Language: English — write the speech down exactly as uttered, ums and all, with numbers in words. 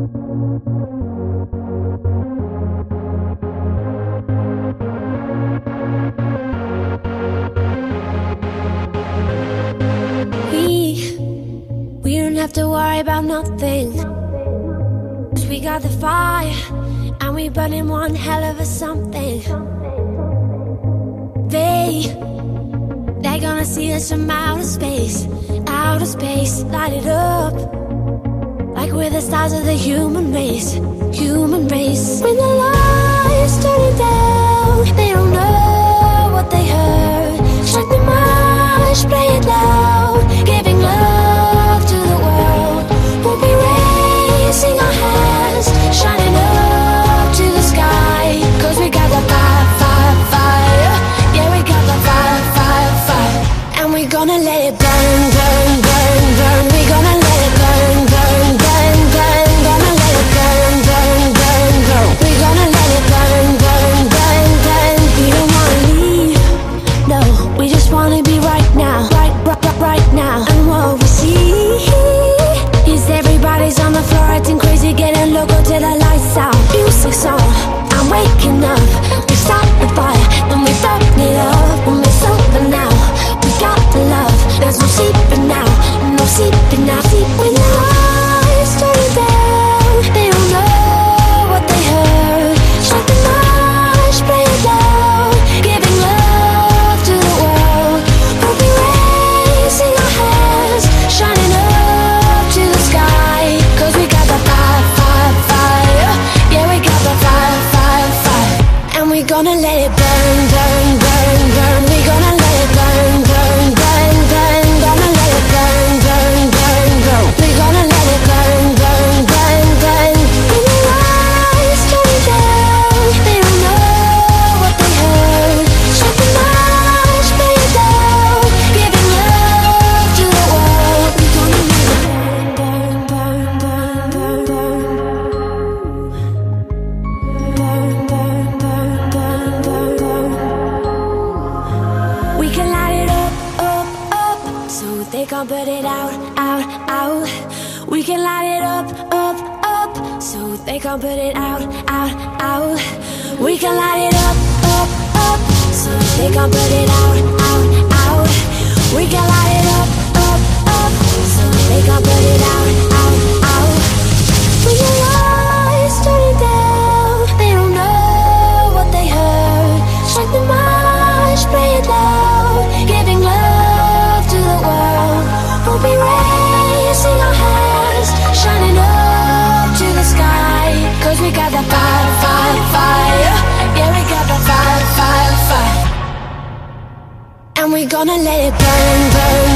We, we don't have to worry about nothing, 'cause we got the fire, and we burning one hell of a something. They, they're gonna see us from outer space, outer space, light it up, like we're the stars of the human race, human race. When the lights turn down, they don't know what they heard. Strike the march, play it loud, giving love to the world. We'll be raising our hands, shining up to the sky, 'cause we got the fire, fire, fire. Yeah, we got the fire, fire, fire. And we're gonna let it burn, burn, burn, burn. We're gonna let it burn, burn, burn, burn. Gonna let it burn, burn, burn, burn. We're gonna let it burn, burn, burn, burn. We don't wanna leave, no, we just wanna be right now, right, right, right, right now. And what we see is everybody's on the floor acting crazy, getting loco till the lights out. Music's on, I'm waking up. We start the fire, then we burn it up. When it's over now, we got the love. There's no sleeping now, no sleeping now. Sleep when the lights turn down, they don't know what they heard. Strike the march, play it loud, giving love to the world. We'll be raising our hands, shining up to the sky, 'cause we got the fire, fire, fire. Yeah, we got the fire, fire, fire. And we're gonna let it burn, burn, burn, burn. We're gonna let it burn, burn, burn, burn. Gonna let it burn, burn, burn, burn. We're gonna let it burn, burn, burn, burn. When the lights turn down, they don't know what they heard. Strike the march, play it loud, giving love to the world. We're gonna let it burn, burn, burn, burn, burn, burn, burn, burn, burn, burn, burn. We can light it up, up, up, so they can't put it out, out, out. We can light it up, up, up, so they can't put it out, out, out. We can light it up, up, up, so they can't put it out, out, out. We can light it up, up, up, so they can't put it out, out, out. When the lights turn down, they don't know what they heard. Strike the march, play it loud, giving love to the world. We'll be raising our hands, shining up to the sky, 'cause we got the fire, fire, fire. Yeah, we got the fire, fire, fire. And we're gonna let it burn, burn,